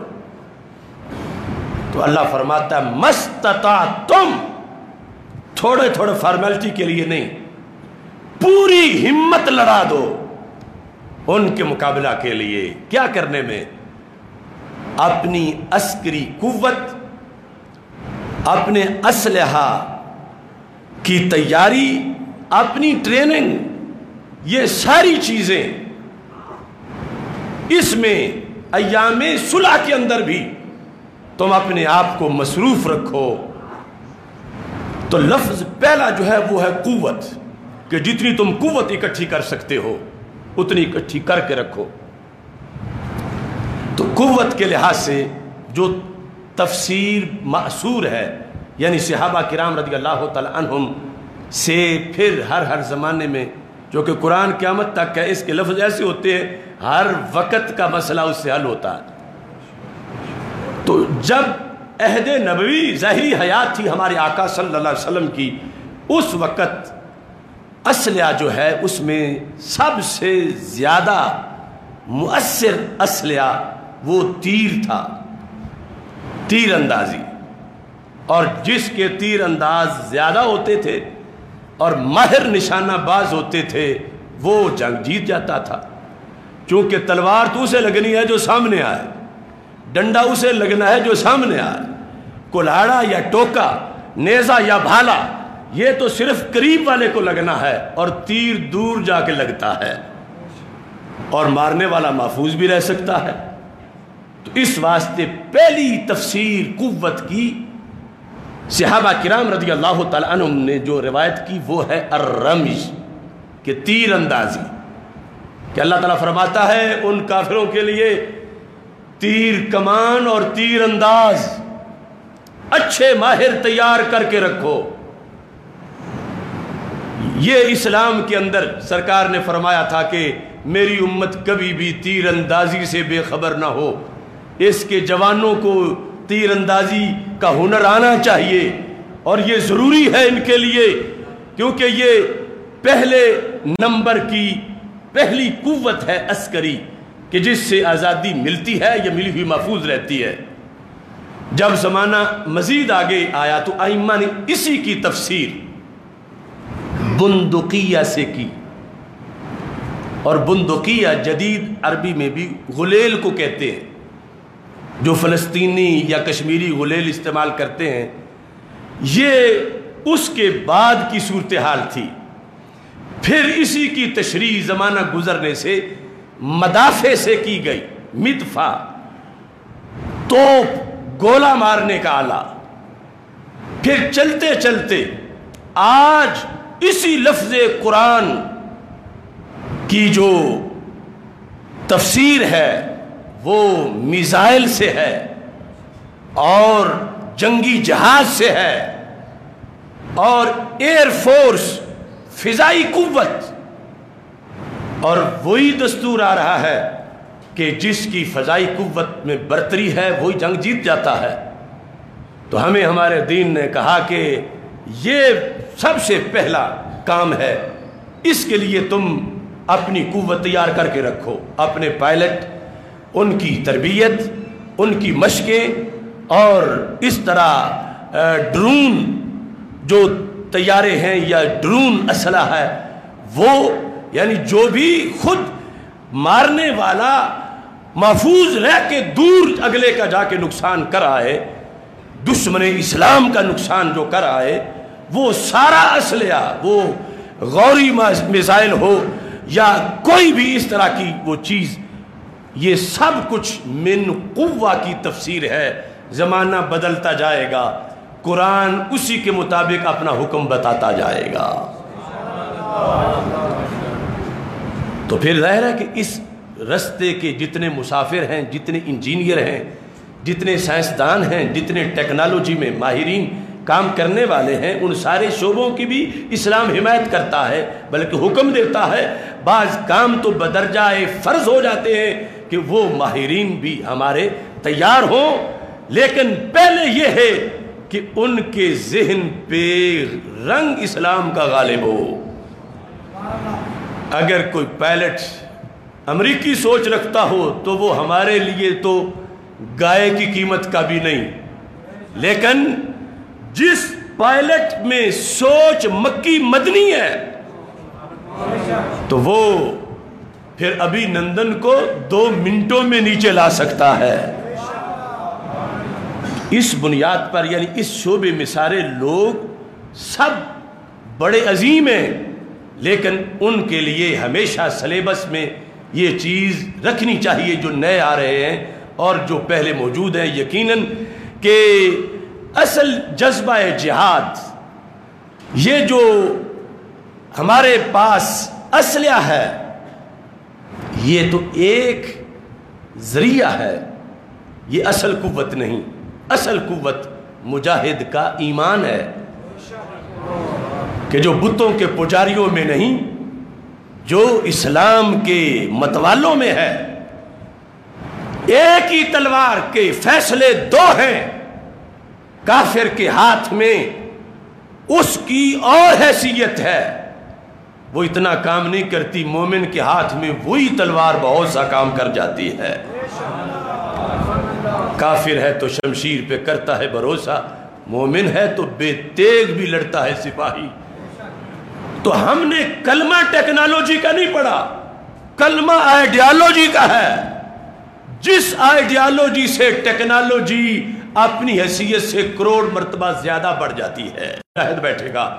تو اللہ فرماتا ہے مَسْتَطَعْتُم، تھوڑے تھوڑے فارمیلٹی کے لیے نہیں، پوری ہمت لڑا دو، ان کے مقابلہ کے لیے کیا کرنے میں؟ اپنی عسکری قوت، اپنے اسلحہ کی تیاری، اپنی ٹریننگ، یہ ساری چیزیں اس میں ایام صلح کے اندر بھی تم اپنے آپ کو مصروف رکھو۔ تو لفظ پہلا جو ہے وہ ہے قوت، کہ جتنی تم قوت اکٹھی کر سکتے ہو اتنی اکٹھی کر کے رکھو۔ تو قوت کے لحاظ سے جو تفسیر مأثور ہے، یعنی صحابہ کرام رضی اللہ تعالی عنہم سے پھر ہر زمانے میں، جو کہ قرآن قیامت تک ہے، اس کے لفظ ایسے ہوتے ہیں ہر وقت کا مسئلہ اس سے حل ہوتا ہے۔ تو جب عہد نبوی ظاہری حیات تھی ہمارے آقا صلی اللہ علیہ وسلم کی، اس وقت اسلحہ جو ہے اس میں سب سے زیادہ مؤثر اسلحہ وہ تیر تھا، تیر اندازی، اور جس کے تیر انداز زیادہ ہوتے تھے اور ماہر نشانہ باز ہوتے تھے وہ جنگ جیت جاتا تھا۔ چونکہ تلوار تو اسے لگنی ہے جو سامنے آئے، ڈنڈا اسے لگنا ہے جو سامنے آئے، کلہاڑا یا ٹوکا، نیزہ یا بھالا، یہ تو صرف قریب والے کو لگنا ہے، اور تیر دور جا کے لگتا ہے اور مارنے والا محفوظ بھی رہ سکتا ہے۔ تو اس واسطے پہلی تفسیر قوت کی صحابہ کرام رضی اللہ تعالی عنہم نے جو روایت کی وہ ہے الرمج، کہ تیر اندازی، کہ اللہ تعالیٰ فرماتا ہے ان کافروں کے لیے تیر کمان اور تیر انداز اچھے ماہر تیار کر کے رکھو۔ یہ اسلام کے اندر سرکار نے فرمایا تھا کہ میری امت کبھی بھی تیر اندازی سے بے خبر نہ ہو، اس کے جوانوں کو تیر اندازی کا ہنر آنا چاہیے، اور یہ ضروری ہے ان کے لیے، کیونکہ یہ پہلے نمبر کی پہلی قوت ہے عسکری، کہ جس سے آزادی ملتی ہے یا ملی ہوئی محفوظ رہتی ہے۔ جب زمانہ مزید آگے آیا تو ائمہ نے اسی کی تفسیر بندقیہ سے کی، اور بندقیہ جدید عربی میں بھی غلیل کو کہتے ہیں، جو فلسطینی یا کشمیری غلیل استعمال کرتے ہیں، یہ اس کے بعد کی صورتحال تھی۔ پھر اسی کی تشریح زمانہ گزرنے سے مدافع سے کی گئی، مدفع، توپ، گولہ مارنے کا آلہ۔ پھر چلتے چلتے آج اسی لفظ قرآن کی جو تفسیر ہے وہ میزائل سے ہے اور جنگی جہاز سے ہے اور ایئر فورس، فضائی قوت، اور وہی دستور آ رہا ہے کہ جس کی فضائی قوت میں برتری ہے وہی جنگ جیت جاتا ہے۔ تو ہمیں ہمارے دین نے کہا کہ یہ سب سے پہلا کام ہے، اس کے لیے تم اپنی قوت تیار کر کے رکھو، اپنے پائلٹ، ان کی تربیت، ان کی مشقیں، اور اس طرح ڈرون جو طیارے ہیں یا ڈرون اسلحہ ہے وہ، یعنی جو بھی خود مارنے والا محفوظ رہ کے دور اگلے کا جا کے نقصان کر آئے، دشمن اسلام کا نقصان جو کر آئے، وہ سارا اسلحہ، وہ غوری میزائل ہو یا کوئی بھی اس طرح کی وہ چیز، یہ سب کچھ من قوہ کی تفسیر ہے۔ زمانہ بدلتا جائے گا، قرآن اسی کے مطابق اپنا حکم بتاتا جائے گا۔ تو پھر ظاہر ہے کہ اس رستے کے جتنے مسافر ہیں، جتنے انجینئر ہیں، جتنے سائنسدان ہیں، جتنے ٹیکنالوجی میں ماہرین کام کرنے والے ہیں، ان سارے شعبوں کی بھی اسلام حمایت کرتا ہے، بلکہ حکم دیتا ہے۔ بعض کام تو بدرجہ فرض ہو جاتے ہیں کہ وہ ماہرین بھی ہمارے تیار ہوں، لیکن پہلے یہ ہے کہ ان کے ذہن پہ رنگ اسلام کا غالب ہو۔ اگر کوئی پائلٹ امریکی سوچ رکھتا ہو تو وہ ہمارے لیے تو گائے کی قیمت کا بھی نہیں، لیکن جس پائلٹ میں سوچ مکی مدنی ہے تو وہ پھر ابھی نندن کو 2 منٹوں میں نیچے لا سکتا ہے۔ اس بنیاد پر یعنی اس شعبے میں سارے لوگ سب بڑے عظیم ہیں، لیکن ان کے لیے ہمیشہ سلیبس میں یہ چیز رکھنی چاہیے جو نئے آ رہے ہیں اور جو پہلے موجود ہیں، یقیناً کہ اصل جذبہ جہاد، یہ جو ہمارے پاس اسلحہ ہے، یہ تو ایک ذریعہ ہے، یہ اصل قوت نہیں۔ اصل قوت مجاہد کا ایمان ہے کہ جو بتوں کے پجاریوں میں نہیں، جو اسلام کے متوالوں میں ہے۔ ایک ہی تلوار کے فیصلے 2 ہیں، کافر کے ہاتھ میں اس کی اور حیثیت ہے، وہ اتنا کام نہیں کرتی، مومن کے ہاتھ میں وہی تلوار بہت سا کام کر جاتی ہے۔ کافر ہے تو شمشیر پہ کرتا ہے بھروسہ، مومن ہے تو بے تیغ بھی لڑتا ہے سپاہی۔ تو ہم نے کلمہ ٹیکنالوجی کا نہیں پڑھا، کلمہ آئیڈیالوجی کا ہے۔ جس آئیڈیالوجی سے ٹیکنالوجی اپنی حیثیت سے کروڑ مرتبہ زیادہ بڑھ جاتی ہے، شاہد بیٹھے گا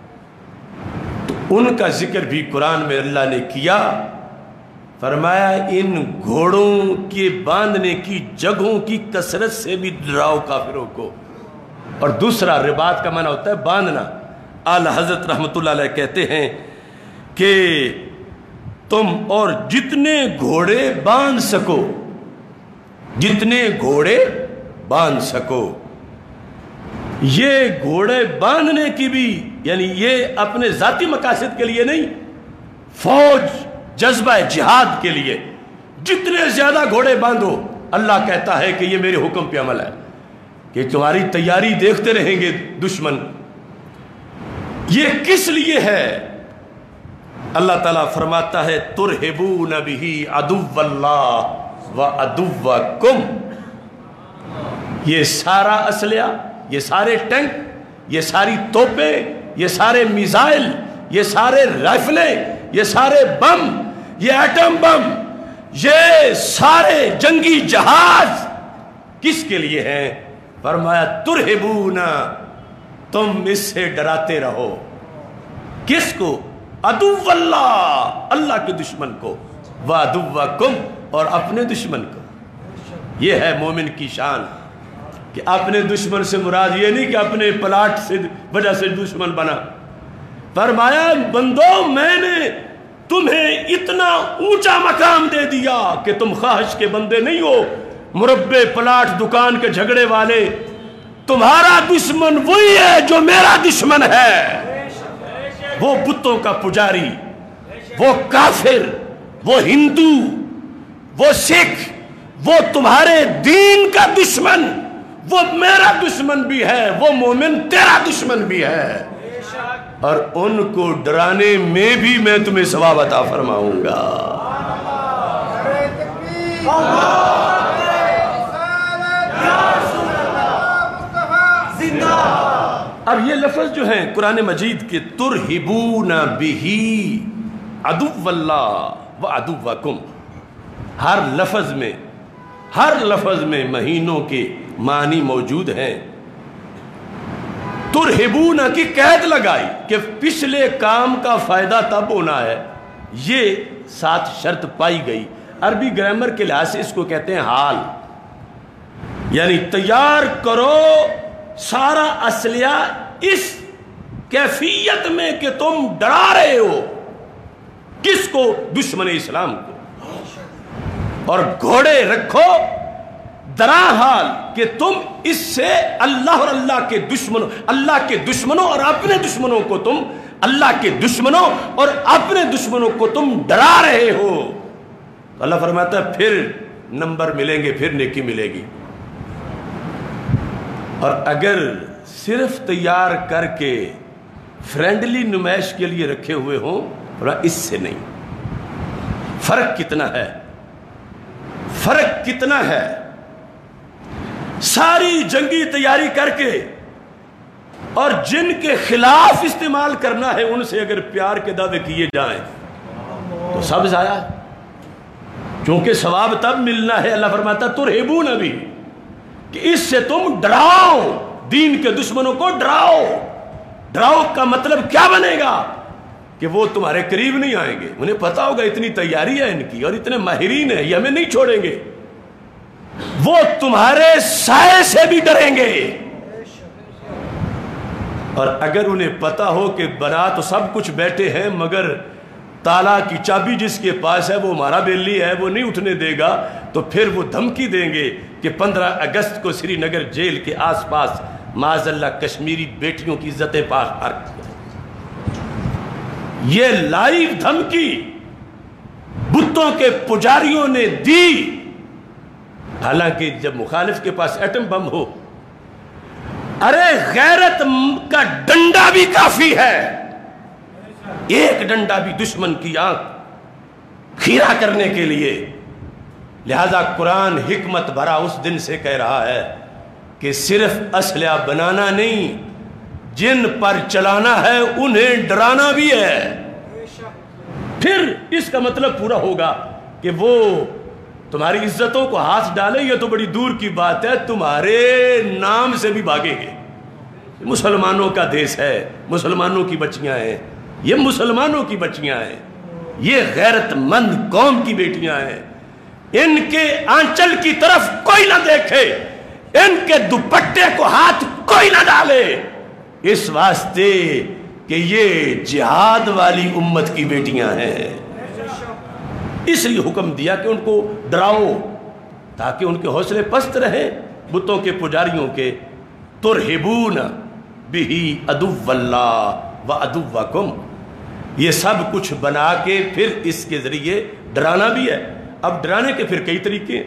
تو ان کا ذکر بھی قرآن میں اللہ نے کیا، فرمایا ان گھوڑوں کے باندھنے کی جگہوں کی کثرت سے بھی ڈراؤ کافروں کو۔ اور دوسرا رباط کا معنی ہوتا ہے باندھنا۔ اعلی حضرت رحمت اللہ علیہ کہتے ہیں کہ تم اور جتنے گھوڑے باندھ سکو، جتنے گھوڑے باندھ سکو، یہ گھوڑے باندھنے کی بھی یعنی یہ اپنے ذاتی مقاصد کے لیے نہیں، فوج جذبہ جہاد کے لیے جتنے زیادہ گھوڑے باندھو، اللہ کہتا ہے کہ یہ میرے حکم پہ عمل ہے، کہ تمہاری تیاری دیکھتے رہیں گے دشمن۔ یہ کس لیے ہے؟ اللہ تعالیٰ فرماتا ہے ترہبون بہ عدو اللہ و عدوکم۔ یہ سارا اسلحہ، یہ سارے ٹینک، یہ ساری توپیں، یہ سارے میزائل، یہ سارے رائفلیں، یہ سارے بم، یہ ایٹم بم، یہ سارے جنگی جہاز کس کے لیے ہیں؟ فرمایا ترہبون، تم اس سے ڈراتے رہو۔ کس کو؟ عدو اللہ، اللہ کے دشمن کو، وعدوکم، اور اپنے دشمن کو۔ یہ ہے مومن کی شان کہ اپنے دشمن سے مراد یہ نہیں کہ اپنے پلاٹ سے وجہ سے دشمن بنا۔ فرمایا بندو میں نے تمہیں اتنا اونچا مقام دے دیا کہ تم خواہش کے بندے نہیں ہو، مربے پلاٹ دکان کے جھگڑے والے۔ تمہارا دشمن وہی ہے جو میرا دشمن ہے، وہ بتوں کا پجاری، وہ کافر، وہ ہندو، وہ سکھ، وہ تمہارے دین کا دشمن، وہ میرا دشمن بھی ہے، وہ مومن تیرا دشمن بھی ہے، اور ان کو ڈرانے میں بھی میں تمہیں ثواب عطا فرماؤں گا۔ اب یہ لفظ جو ہیں قرآن مجید کے ترہبون بہ عدو اللہ و عدوکم، ہر لفظ میں مہینوں کے معنی موجود ہیں۔ ترہبون کی قید لگائی کہ پچھلے کام کا فائدہ تب ہونا ہے، یہ ساتھ شرط پائی گئی۔ عربی گرامر کے لحاظ سے اس کو کہتے ہیں حال، یعنی تیار کرو سارا اسلحہ اس کیفیت میں کہ تم ڈرا رہے ہو۔ کس کو؟ دشمن اسلام کو۔ اور گھوڑے رکھو درا حال کہ تم اس سے اللہ اور اللہ کے دشمنوں اور اپنے دشمنوں کو تم اللہ کے دشمنوں اور اپنے دشمنوں کو تم ڈرا رہے ہو۔ اللہ فرماتا ہے پھر نمبر ملیں گے، پھر نیکی ملے گی۔ اور اگر صرف تیار کر کے فرینڈلی نمائش کے لیے رکھے ہوئے ہوں، اس سے نہیں۔ فرق کتنا ہے، فرق کتنا ہے۔ ساری جنگی تیاری کر کے اور جن کے خلاف استعمال کرنا ہے ان سے اگر پیار کے دعوے کیے جائیں تو سب ضائع ہے۔ چونکہ ثواب تب ملنا ہے، اللہ فرماتا ترہبون بھی، کہ اس سے تم ڈراؤ، دین کے دشمنوں کو ڈراؤ۔ ڈراؤ کا مطلب کیا بنے گا؟ کہ وہ تمہارے قریب نہیں آئیں گے، انہیں پتا ہوگا اتنی تیاری ہے ان کی اور اتنے ماہرین ہیں، یہ ہمیں نہیں چھوڑیں گے۔ وہ تمہارے سائے سے بھی ڈریں گے، اور اگر انہیں پتا ہو کہ بنا تو سب کچھ بیٹھے ہیں مگر تالا کی چابی جس کے پاس ہے وہ ہمارا بیلی ہے، وہ نہیں اٹھنے دے گا، تو پھر وہ دھمکی دیں گے کہ 15 اگست کو سری نگر جیل کے آس پاس معاذ اللہ کشمیری بیٹیوں کی عزتیں پاک فرق۔ یہ لائیو دھمکی بتوں کے پجاریوں نے دی، حالانکہ جب مخالف کے پاس ایٹم بم ہو، ارے غیرت کا ڈنڈا بھی کافی ہے، ایک ڈنڈا بھی دشمن کی آنکھ کھیرا کرنے کے لیے۔ لہذا قرآن حکمت بھرا اس دن سے کہہ رہا ہے کہ صرف اسلحہ بنانا نہیں، جن پر چلانا ہے انہیں ڈرانا بھی ہے۔ پھر اس کا مطلب پورا ہوگا کہ وہ تمہاری عزتوں کو ہاتھ ڈالے، یہ تو بڑی دور کی بات ہے، تمہارے نام سے بھی بھاگیں گے۔ مسلمانوں کا دیس ہے، مسلمانوں کی بچیاں ہیں، یہ مسلمانوں کی بچیاں ہیں، یہ غیرت مند قوم کی بیٹیاں ہیں، ان کے آنچل کی طرف کوئی نہ دیکھے، ان کے دوپٹے کو ہاتھ کوئی نہ ڈالے، اس واسطے کہ یہ جہاد والی امت کی بیٹیاں ہیں۔ اس لیے حکم دیا کہ ان کو ڈراؤ تاکہ ان کے حوصلے پست رہے بتوں کے پجاریوں کے۔ ترہبون بہ عدو اللہ و عدوکم، یہ سب کچھ بنا کے پھر اس کے ذریعے ڈرانا بھی ہے۔ اب ڈرانے کے پھر کئی طریقے،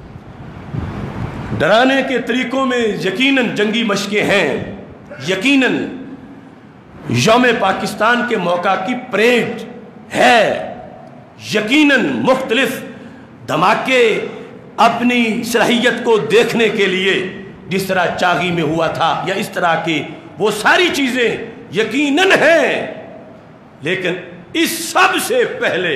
ڈرانے کے طریقوں میں یقیناً جنگی مشقیں ہیں، یقیناً یوم پاکستان کے موقع کی پریڈ ہے، یقیناً مختلف دھماکے اپنی صلاحیت کو دیکھنے کے لیے، جس طرح چاغی میں ہوا تھا یا اس طرح کی، وہ ساری چیزیں یقیناً ہیں، لیکن اس سب سے پہلے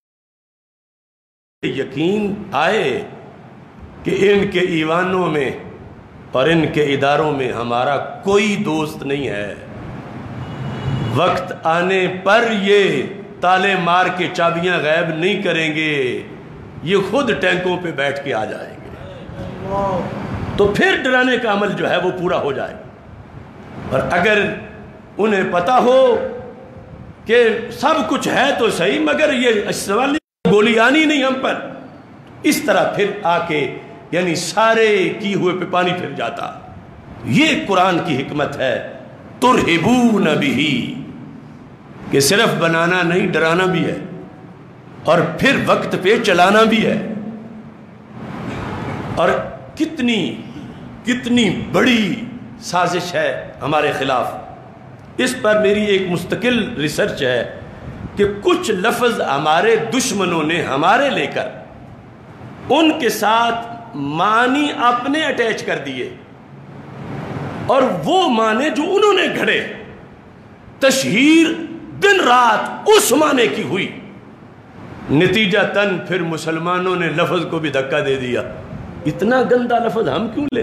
یقین آئے کہ ان کے ایوانوں میں اور ان کے اداروں میں ہمارا کوئی دوست نہیں ہے۔ وقت آنے پر یہ تالے مار کے چابیاں غائب نہیں کریں گے، یہ خود ٹینکوں پہ بیٹھ کے آ جائیں گے، تو پھر ڈرانے کا عمل جو ہے وہ پورا ہو جائے۔ اور اگر انہیں پتا ہو کہ سب کچھ ہے تو صحیح مگر یہ سوال گولی آنی نہیں ہم پر، اس طرح پھر آ کے یعنی سارے کی ہوئے پہ پانی پھر جاتا۔ یہ قرآن کی حکمت ہے، ترہبون بہ، کہ صرف بنانا نہیں ڈرانا بھی ہے، اور پھر وقت پہ چلانا بھی ہے۔ اور کتنی بڑی سازش ہے ہمارے خلاف، اس پر میری ایک مستقل ریسرچ ہے کہ کچھ لفظ ہمارے دشمنوں نے ہمارے لے کر ان کے ساتھ معنی اپنے اٹیچ کر دیے، اور وہ معنی جو انہوں نے گھڑے تشہیر دن رات اس معنی کی ہوئی، نتیجہ تن پھر مسلمانوں نے لفظ کو بھی دھکا دے دیا۔ اتنا گندا لفظ ہم کیوں لیں؟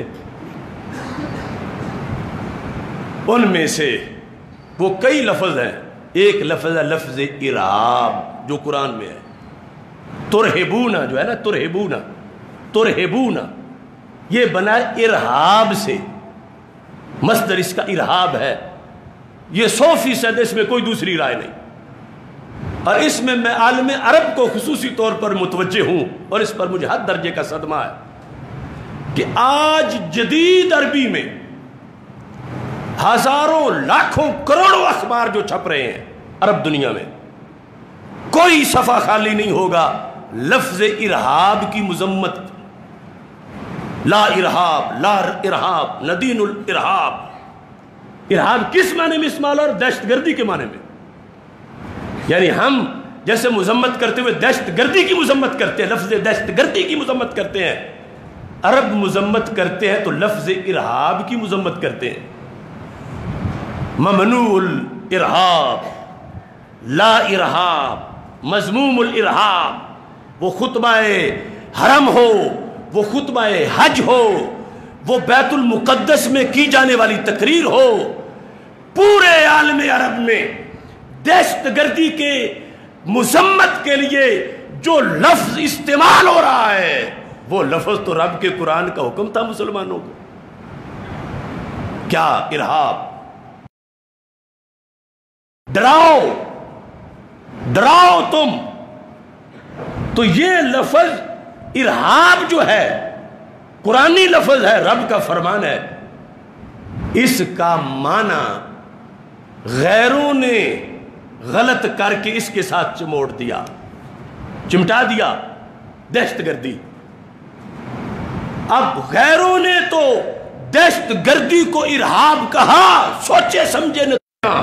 ان میں سے وہ کئی لفظ ہیں، ایک لفظ ہے لفظ ارہاب جو قرآن میں ہے، ترہبون جو ہے نا، ترہبون یہ بنا ارہاب سے، مصدر اس کا ارہاب ہے، یہ 100% اس میں کوئی دوسری رائے نہیں، اور اس میں عالم عرب کو خصوصی طور پر متوجہ ہوں، اور اس پر مجھے حد درجے کا صدمہ ہے کہ آج جدید عربی میں ہزاروں لاکھوں کروڑوں اخبار جو چھپ رہے ہیں عرب دنیا میں، کوئی صفحہ خالی نہیں ہوگا لفظ ارہاب کی مذمت، لا ارہاب، لا ارہاب، ندین الارہاب۔ ارہاب کس معنی میں استعمال، اور دہشت گردی کے معنی میں، یعنی ہم جیسے مذمت کرتے ہوئے دہشت گردی کی مذمت کرتے ہیں، لفظ دہشت گردی کی مذمت کرتے ہیں، عرب مذمت کرتے ہیں تو لفظ ارہاب کی مذمت کرتے ہیں۔ ممنوع الارہاب، لا ارہاب، مذموم الارہاب، وہ خطبہ حرم ہو، وہ خطبہ حج ہو، وہ بیت المقدس میں کی جانے والی تقریر ہو، پورے عالم عرب میں دہشت گردی کے مذمت کے لیے جو لفظ استعمال ہو رہا ہے وہ لفظ تو رب کے قرآن کا حکم تھا مسلمانوں کو. کیا ارہاب، ڈراؤ ڈراؤ تم. تو یہ لفظ ارہاب جو ہے قرآنی لفظ ہے، رب کا فرمان ہے. اس کا معنی غیروں نے غلط کر کے اس کے ساتھ چموڑ دیا، چمٹا دیا، دہشت گردی. اب غیروں نے تو دہشت گردی کو ارہاب کہا، سوچے سمجھے نہ.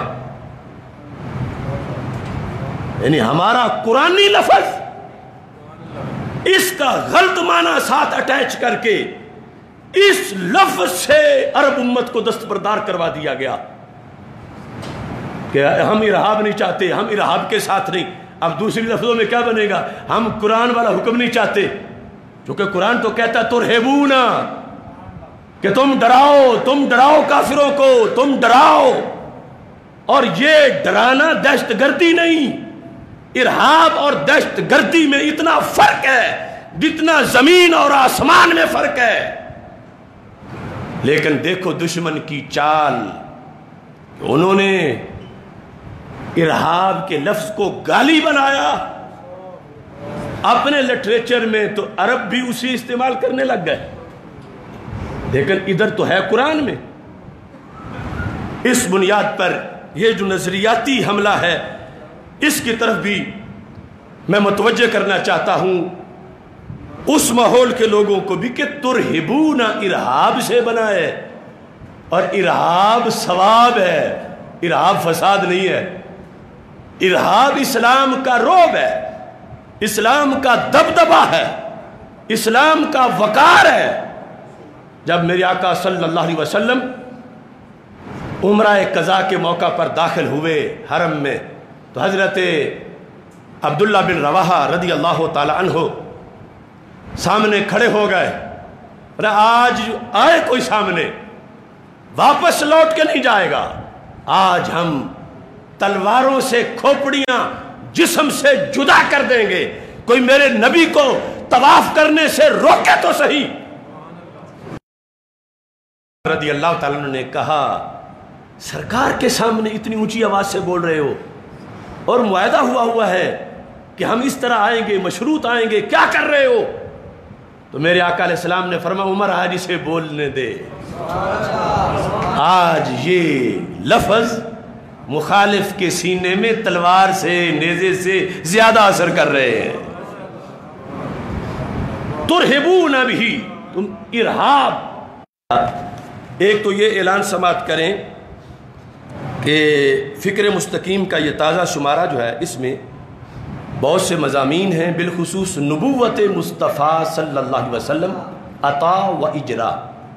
یعنی ہمارا قرآنی لفظ اس کا غلط معنی ساتھ اٹیچ کر کے اس لفظ سے عرب امت کو دستبردار کروا دیا گیا کہ ہم ارہاب نہیں چاہتے، ہم ارہاب کے ساتھ نہیں. اب دوسری لفظوں میں کیا بنے گا؟ ہم قرآن والا حکم نہیں چاہتے، کیونکہ قرآن تو کہتا ترہبون، کہ تم ڈراؤ کافروں کو، تم ڈراؤ. اور یہ ڈرانا دہشت گردی نہیں. ارہاب اور دہشت گردی میں اتنا فرق ہے جتنا زمین اور آسمان میں فرق ہے. لیکن دیکھو دشمن کی چال، انہوں نے ارہاب کے لفظ کو گالی بنایا. اپنے لٹریچر میں تو عرب بھی اسی استعمال کرنے لگ گئے، لیکن ادھر تو ہے قرآن میں. اس بنیاد پر یہ جو نظریاتی حملہ ہے اس کی طرف بھی میں متوجہ کرنا چاہتا ہوں اس ماحول کے لوگوں کو بھی کہ ترہبون ارہاب سے بنا ہے، اور ارہاب ثواب ہے، ارہاب فساد نہیں ہے. ارہاب اسلام کا رعب ہے، اسلام کا دبدبہ ہے، اسلام کا وقار ہے. جب میرے آقا صلی اللہ علیہ وسلم عمرہ قضا کے موقع پر داخل ہوئے حرم میں تو حضرت عبداللہ بن رواحہ رضی اللہ تعالی عنہ سامنے کھڑے ہو گئے. آج آئے کوئی سامنے، واپس لوٹ کے نہیں جائے گا. آج ہم تلواروں سے کھوپڑیاں جسم سے جدا کر دیں گے، کوئی میرے نبی کو طواف کرنے سے روکے تو صحیح. رضی اللہ تعالیٰ عنہ نے کہا سرکار کے سامنے اتنی اونچی آواز سے بول رہے ہو، اور معاہدہ ہوا ہے کہ ہم اس طرح آئیں گے، مشروط آئیں گے، کیا کر رہے ہو؟ تو میرے آقا علیہ السلام نے فرمایا عمر آج اسے بولنے دے. آج یہ لفظ مخالف کے سینے میں تلوار سے، نیزے سے زیادہ اثر کر رہے ہیں. ترہبون بھی، تم ارہاب. ایک تو یہ اعلان سماعت کریں کہ فکر مستقیم کا یہ تازہ شمارہ جو ہے اس میں بہت سے مضامین ہیں، بالخصوص نبوت مصطفیٰ صلی اللہ علیہ وسلم، عطا و اجرا.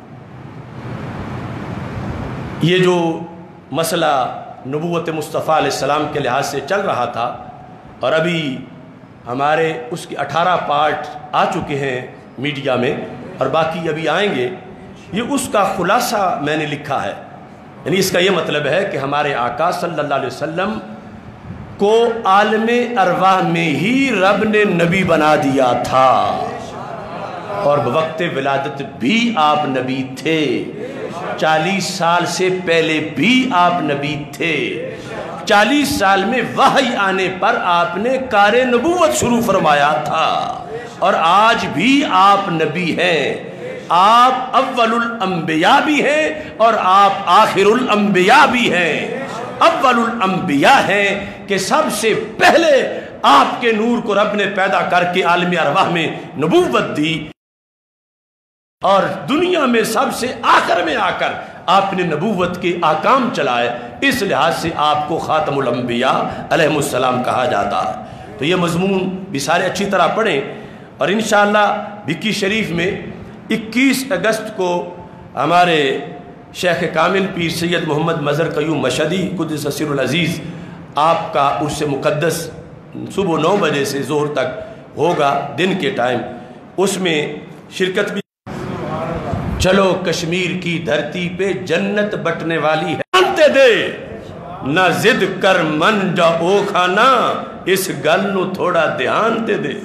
یہ جو مسئلہ نبوت مصطفیٰ علیہ السلام کے لحاظ سے چل رہا تھا، اور ابھی ہمارے اس کے 18 پارٹ آ چکے ہیں میڈیا میں اور باقی ابھی آئیں گے. یہ اس کا خلاصہ میں نے لکھا ہے. یعنی اس کا یہ مطلب ہے کہ ہمارے آقا صلی اللہ علیہ وسلم کو عالم ارواح میں ہی رب نے نبی بنا دیا تھا، اور بوقت ولادت بھی آپ نبی تھے. 40 سال سے پہلے بھی آپ نبی تھے. 40 سال میں وحی آنے پر آپ نے کار نبوت شروع فرمایا تھا، اور آج بھی آپ نبی ہیں. آپ اول الانبیاء بھی ہیں اور آپ آخر الانبیاء بھی ہیں. اول الانبیاء ہیں کہ سب سے پہلے آپ کے نور کو رب نے پیدا کر کے عالم ارواح میں نبوت دی، اور دنیا میں سب سے آخر میں آ کر آپ نے نبوت کے احکام چلائے. اس لحاظ سے آپ کو خاتم الانبیاء علیہ السلام کہا جاتا ہے. تو یہ مضمون بھی سارے اچھی طرح پڑھیں، اور انشاءاللہ بکی شریف میں 21 اگست کو ہمارے شیخ کامل پیر سید محمد مظہر قیوم مشہدی قدس سر العزیز آپ کا اس سے مقدس صبح 9 بجے سے ظہر تک ہوگا دن کے ٹائم، اس میں شرکت بھی۔ چلو کشمیر کی دھرتی پہ جنت بٹنے والی ہے، جانتے دے نہ زد کر من جا او کھانا، اس گل نو تھوڑا دھیان تے دے۔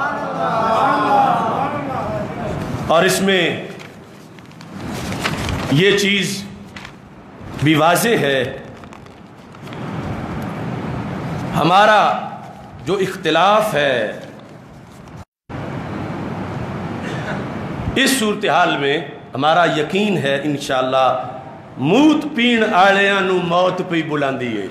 اور اس میں یہ چیز بھی واضح ہے، ہمارا جو اختلاف ہے اس صورتحال میں ہمارا یقین ہے انشاءاللہ موت پین آلیاں نو موت پہ بلاندی ہے،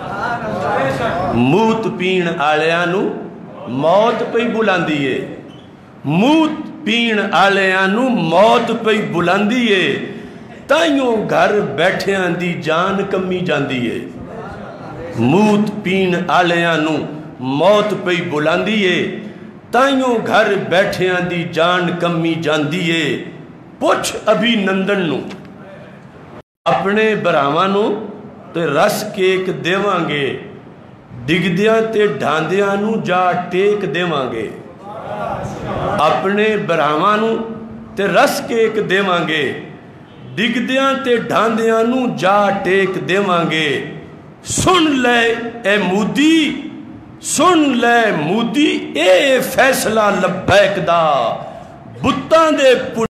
موت پین آلیاں نو موت پہ بلاندی ہے، موت پین آلیاں نو موت پہ بلاندی ہے، تائیوں گھر بیٹھیاں دی جان کمی جاندی ہے، موت پین آلیاں نو موت پہ بلاندی ہے، تائیوں گھر بیٹھیاں دی جان کمی جاندی ہے۔ پوچھ ابھی نندن نو اپنے براواں نو تے رس کیک دیواں گے، ڈگدیاں تے ڈھاندیاں نو جا ٹیک دیواں گے، اپنے براواں نو تے رس کیک دیواں گے، ڈگدیاں تے ڈھاندیاں نو جا ٹیک دیواں گے۔ سن لے اے مودی، سن لے مودی، اے فیصلہ لبیک دا، بتاں دے